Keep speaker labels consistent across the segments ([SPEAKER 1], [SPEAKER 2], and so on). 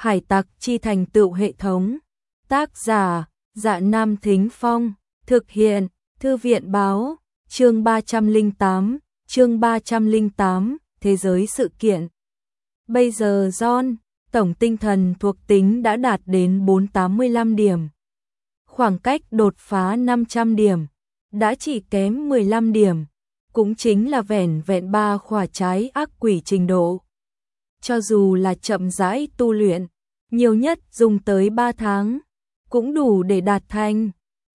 [SPEAKER 1] Hải tặc chi thành tựu hệ thống. Tác giả, Dạ Nam Thính Phong. Thực hiện, Thư viện báo. Chương 308, Thế giới sự kiện. Bây giờ John, tổng tinh thần thuộc tính đã đạt đến 485 điểm. Khoảng cách đột phá 500 điểm, đã chỉ kém 15 điểm, cũng chính là vẻn vẹn 3 khỏa trái ác quỷ trình độ. Cho dù là chậm rãi tu luyện, nhiều nhất dùng tới 3 tháng, cũng đủ để đạt thành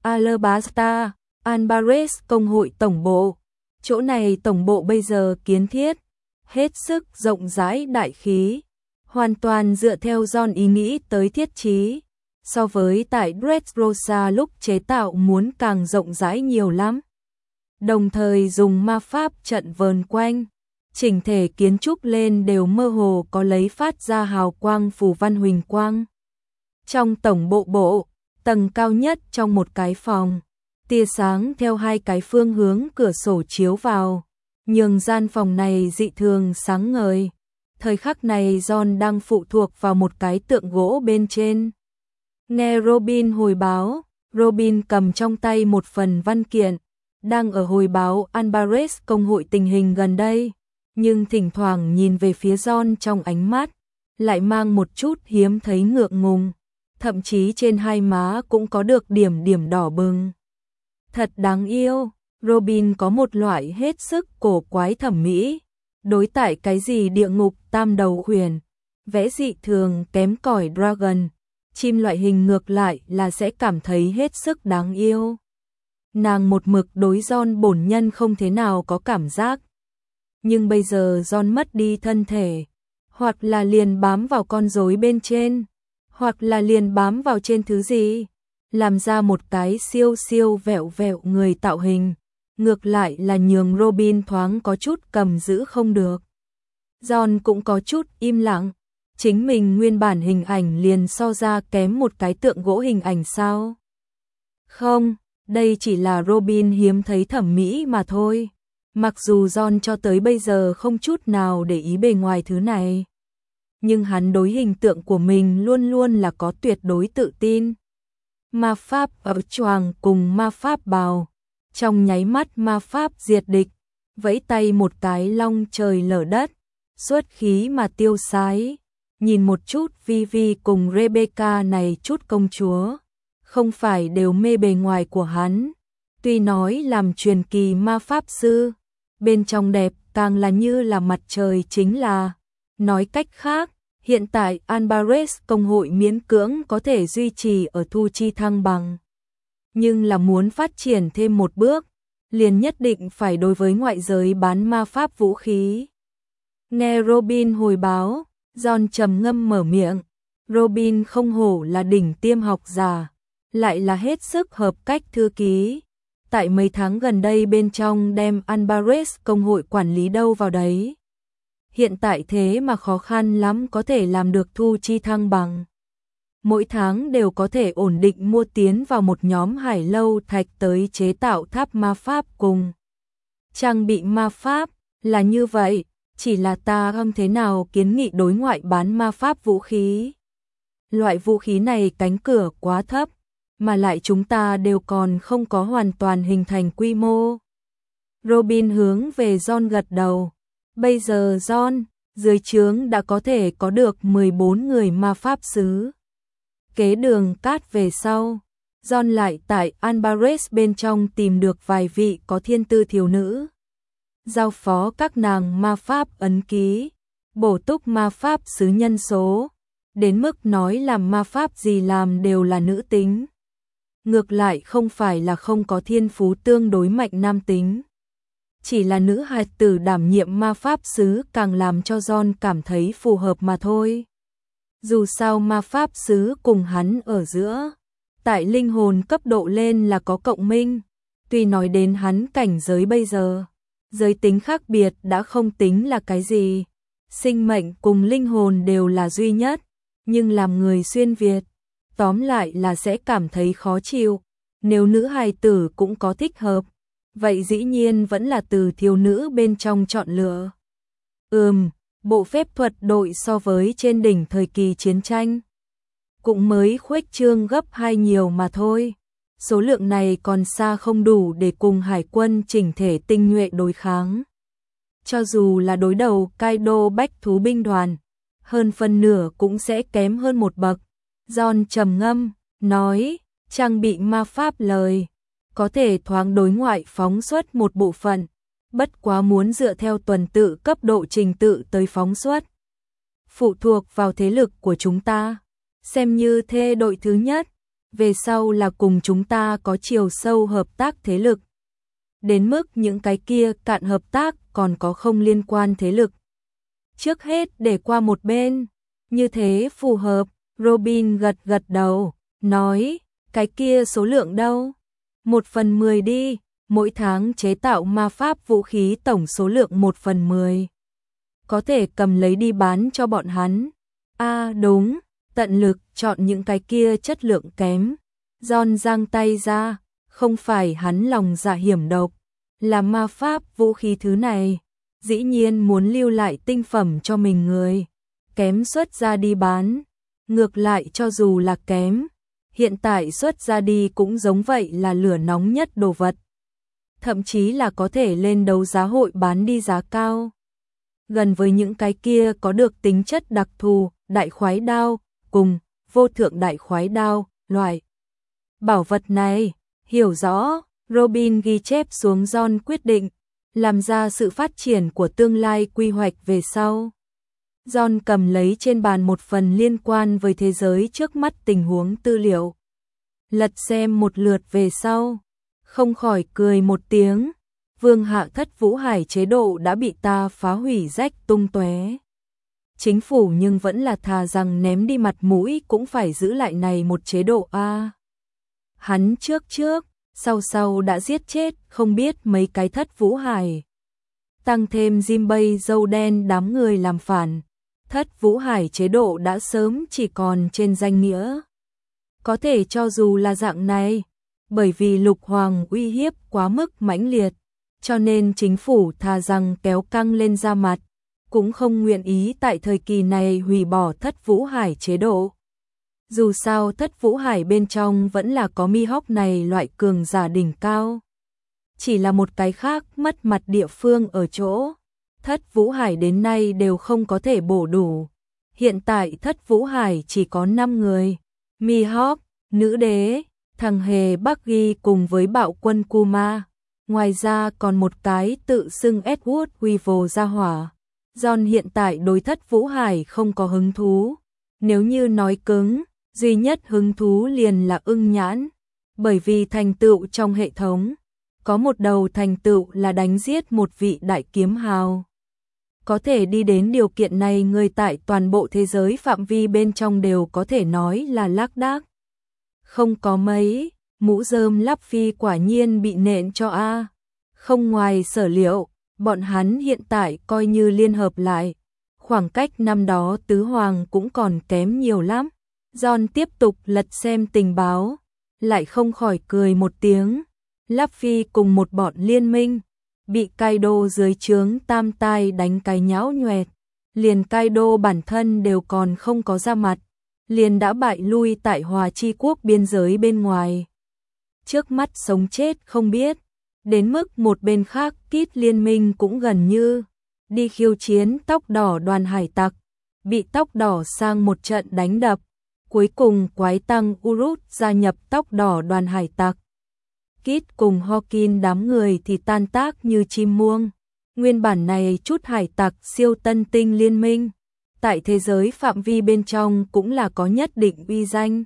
[SPEAKER 1] Alabasta, Alvarez công hội tổng bộ. Chỗ này tổng bộ bây giờ kiến thiết, hết sức rộng rãi đại khí, hoàn toàn dựa theo John ý nghĩ tới thiết trí. So với tại Dressrosa lúc chế tạo muốn càng rộng rãi nhiều lắm. Đồng thời dùng ma pháp trận vờn quanh, chỉnh thể kiến trúc lên đều mơ hồ có lấy phát ra hào quang phù văn huỳnh quang. Trong tổng bộ, tầng cao nhất trong một cái phòng, tia sáng theo hai cái phương hướng cửa sổ chiếu vào, nhường gian phòng này dị thường sáng ngời. Thời khắc này John đang phụ thuộc vào một cái tượng gỗ bên trên. Nghe Robin hồi báo, Robin cầm trong tay một phần văn kiện, đang ở hồi báo Alvarez công hội tình hình gần đây, nhưng thỉnh thoảng nhìn về phía John trong ánh mắt, lại mang một chút hiếm thấy ngượng ngùng, thậm chí trên hai má cũng có được điểm đỏ bừng. Thật đáng yêu, Robin có một loại hết sức cổ quái thẩm mỹ, đối tại cái gì địa ngục tam đầu khuyển, vẽ dị thường kém cỏi dragon, chim loại hình ngược lại là sẽ cảm thấy hết sức đáng yêu. Nàng một mực đối John bổn nhân không thế nào có cảm giác. Nhưng bây giờ John mất đi thân thể, hoặc là liền bám vào con rối bên trên, hoặc là liền bám vào trên thứ gì, làm ra một cái siêu vẹo người tạo hình, ngược lại là nhường Robin thoáng có chút cầm giữ không được. John cũng có chút im lặng, chính mình nguyên bản hình ảnh liền so ra kém một cái tượng gỗ hình ảnh sao? Không, đây chỉ là Robin hiếm thấy thẩm mỹ mà thôi. Mặc dù John cho tới bây giờ không chút nào để ý bề ngoài thứ này, nhưng hắn đối hình tượng của mình luôn luôn là có tuyệt đối tự tin. Ma pháp ở choàng cùng ma pháp bào, trong nháy mắt ma pháp diệt địch, vẫy tay một cái long trời lở đất, xuất khí mà tiêu sái. Nhìn một chút Vivi cùng Rebecca này chút công chúa, không phải đều mê bề ngoài của hắn. Tuy nói làm truyền kỳ ma pháp sư, bên trong đẹp càng là như là mặt trời chính là. Nói cách khác, hiện tại Alvarez công hội miễn cưỡng có thể duy trì ở thu chi thăng bằng. Nhưng là muốn phát triển thêm một bước, liền nhất định phải đối với ngoại giới bán ma pháp vũ khí. Nghe Robin hồi báo, John trầm ngâm mở miệng. Robin không hổ là đỉnh tiêm học giả, lại là hết sức hợp cách thư ký. Tại mấy tháng gần đây bên trong đem Alvarez công hội quản lý đâu vào đấy. Hiện tại thế mà khó khăn lắm có thể làm được thu chi thăng bằng. Mỗi tháng đều có thể ổn định mua tiến vào một nhóm hải lâu thạch tới chế tạo tháp ma pháp cùng trang bị ma pháp, là như vậy. Chỉ là ta không thế nào kiến nghị đối ngoại bán ma pháp vũ khí. Loại vũ khí này cánh cửa quá thấp, mà lại chúng ta đều còn không có hoàn toàn hình thành quy mô. Robin hướng về John gật đầu. Bây giờ John, dưới trướng đã có thể có được 14 người ma pháp sứ. Kế đường cát về sau, John lại tại Alvarez bên trong tìm được vài vị có thiên tư thiếu nữ. Giao phó các nàng ma pháp ấn ký, bổ túc ma pháp sứ nhân số, đến mức nói làm ma pháp gì làm đều là nữ tính. Ngược lại không phải là không có thiên phú tương đối mạnh nam tính. Chỉ là nữ hài tử đảm nhiệm ma pháp sứ càng làm cho John cảm thấy phù hợp mà thôi. Dù sao ma pháp sứ cùng hắn ở giữa, tại linh hồn cấp độ lên là có cộng minh. Tuy nói đến hắn cảnh giới bây giờ, giới tính khác biệt đã không tính là cái gì. Sinh mệnh cùng linh hồn đều là duy nhất, nhưng làm người xuyên Việt, tóm lại là sẽ cảm thấy khó chịu. Nếu nữ hài tử cũng có thích hợp, vậy dĩ nhiên vẫn là từ thiếu nữ bên trong chọn lựa. bộ phép thuật đội so với trên đỉnh thời kỳ chiến tranh cũng mới khuếch trương gấp 2 nhiều mà thôi. Số lượng này còn xa không đủ để cùng hải quân chỉnh thể tinh nhuệ đối kháng. Cho dù là đối đầu Kaido bách thú binh đoàn, hơn phân nửa cũng sẽ kém hơn một bậc. John trầm ngâm, nói, trang bị ma pháp lời, có thể thoáng đối ngoại phóng xuất một bộ phận, bất quá muốn dựa theo tuần tự cấp độ trình tự tới phóng xuất. Phụ thuộc vào thế lực của chúng ta, xem như thê đội thứ nhất, về sau là cùng chúng ta có chiều sâu hợp tác thế lực. Đến mức những cái kia cạn hợp tác còn có không liên quan thế lực. Trước hết để qua một bên, như thế phù hợp, Robin gật gật đầu, nói, cái kia số lượng đâu? 1/10 đi, mỗi tháng chế tạo ma pháp vũ khí tổng số lượng 1/10. Có thể cầm lấy đi bán cho bọn hắn. Đúng, tận lực chọn những cái kia chất lượng kém. John giang tay ra, không phải hắn lòng dạ hiểm độc, là ma pháp vũ khí thứ này, dĩ nhiên muốn lưu lại tinh phẩm cho mình người, kém xuất ra đi bán. Ngược lại cho dù là kém, hiện tại xuất ra đi cũng giống vậy là lửa nóng nhất đồ vật. Thậm chí là có thể lên đấu giá hội bán đi giá cao. Gần với những cái kia có được tính chất đặc thù, đại khoái đao, cùng vô thượng đại khoái đao, loại bảo vật này, hiểu rõ, Robin ghi chép xuống John quyết định, làm ra sự phát triển của tương lai quy hoạch về sau. John cầm lấy trên bàn một phần liên quan với thế giới trước mắt tình huống tư liệu. Lật xem một lượt về sau, không khỏi cười một tiếng, Vương Hạ Thất Vũ Hải chế độ đã bị ta phá hủy rách tung tóe. Chính phủ nhưng vẫn là thà rằng ném đi mặt mũi cũng phải giữ lại này một chế độ a. Hắn trước, sau đã giết chết không biết mấy cái Thất Vũ Hải. Tăng thêm Jinbei dâu đen đám người làm phản, Thất Vũ Hải chế độ đã sớm chỉ còn trên danh nghĩa. Có thể cho dù là dạng này, bởi vì Lục Hoàng uy hiếp quá mức mãnh liệt, cho nên chính phủ thà rằng kéo căng lên da mặt, cũng không nguyện ý tại thời kỳ này hủy bỏ Thất Vũ Hải chế độ. Dù sao Thất Vũ Hải bên trong vẫn là có Mihawk này loại cường giả đỉnh cao. Chỉ là một cái khác mất mặt địa phương ở chỗ, Thất Vũ Hải đến nay đều không có thể bổ đủ. Hiện tại Thất Vũ Hải chỉ có 5 người, Mihawk, Nữ Đế, thằng hề Buggy cùng với bạo quân Kuma. Ngoài ra còn một cái tự xưng Edward Weevil ra hỏa. John hiện tại đối Thất Vũ Hải không có hứng thú. Nếu như nói cứng, duy nhất hứng thú liền là ưng nhãn. Bởi vì thành tựu trong hệ thống, có một đầu thành tựu là đánh giết một vị đại kiếm hào. Có thể đi đến điều kiện này người tại toàn bộ thế giới phạm vi bên trong đều có thể nói là lác đác. Không có mấy, mũ rơm lắp phi quả nhiên bị nện cho a. Không ngoài sở liệu, bọn hắn hiện tại coi như liên hợp lại. Khoảng cách năm đó tứ hoàng cũng còn kém nhiều lắm. John tiếp tục lật xem tình báo, lại không khỏi cười một tiếng. Lắp phi cùng một bọn liên minh, bị Kaido dưới trướng tam tai đánh cái nhão nhoẹt. Liền Kaido bản thân đều còn không có ra mặt, liền đã bại lui tại Hòa Chi Quốc biên giới bên ngoài. Trước mắt sống chết không biết, đến mức một bên khác Kid liên minh cũng gần như đi khiêu chiến tóc đỏ đoàn hải tặc, bị tóc đỏ sang một trận đánh đập, cuối cùng quái tăng Urut gia nhập tóc đỏ đoàn hải tặc. Kid cùng Hawkin đám người thì tan tác như chim muông. Nguyên bản này chút hải tặc siêu tân tinh liên minh, tại thế giới phạm vi bên trong cũng là có nhất định uy danh.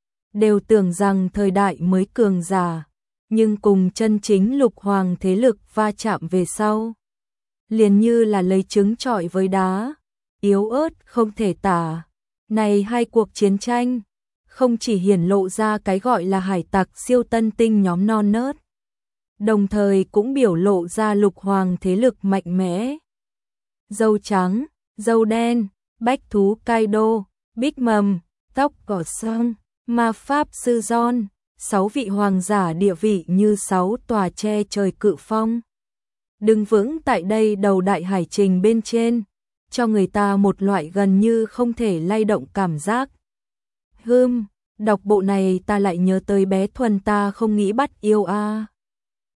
[SPEAKER 1] Đều tưởng rằng thời đại mới cường giả, nhưng cùng chân chính lục hoàng thế lực va chạm về sau. Liền như là lấy trứng trọi với đá, yếu ớt không thể tả. Này hai cuộc chiến tranh, không chỉ hiển lộ ra cái gọi là hải tặc siêu tân tinh nhóm non nớt, đồng thời cũng biểu lộ ra lục hoàng thế lực mạnh mẽ. Dâu trắng, dâu đen, bách thú Kaido, Big Mom, tóc cỏ xanh, ma pháp sư John, 6 vị hoàng giả địa vị như 6 tòa che trời cự phong. Đứng vững tại đây đầu đại hải trình bên trên, cho người ta một loại gần như không thể lay động cảm giác. Đọc bộ này ta lại nhớ tới bé Thuần ta không nghĩ bắt yêu a.